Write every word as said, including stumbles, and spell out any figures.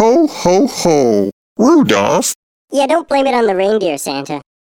Ho, ho, ho. Rudolph? Yeah, don't blame it on the reindeer, Santa.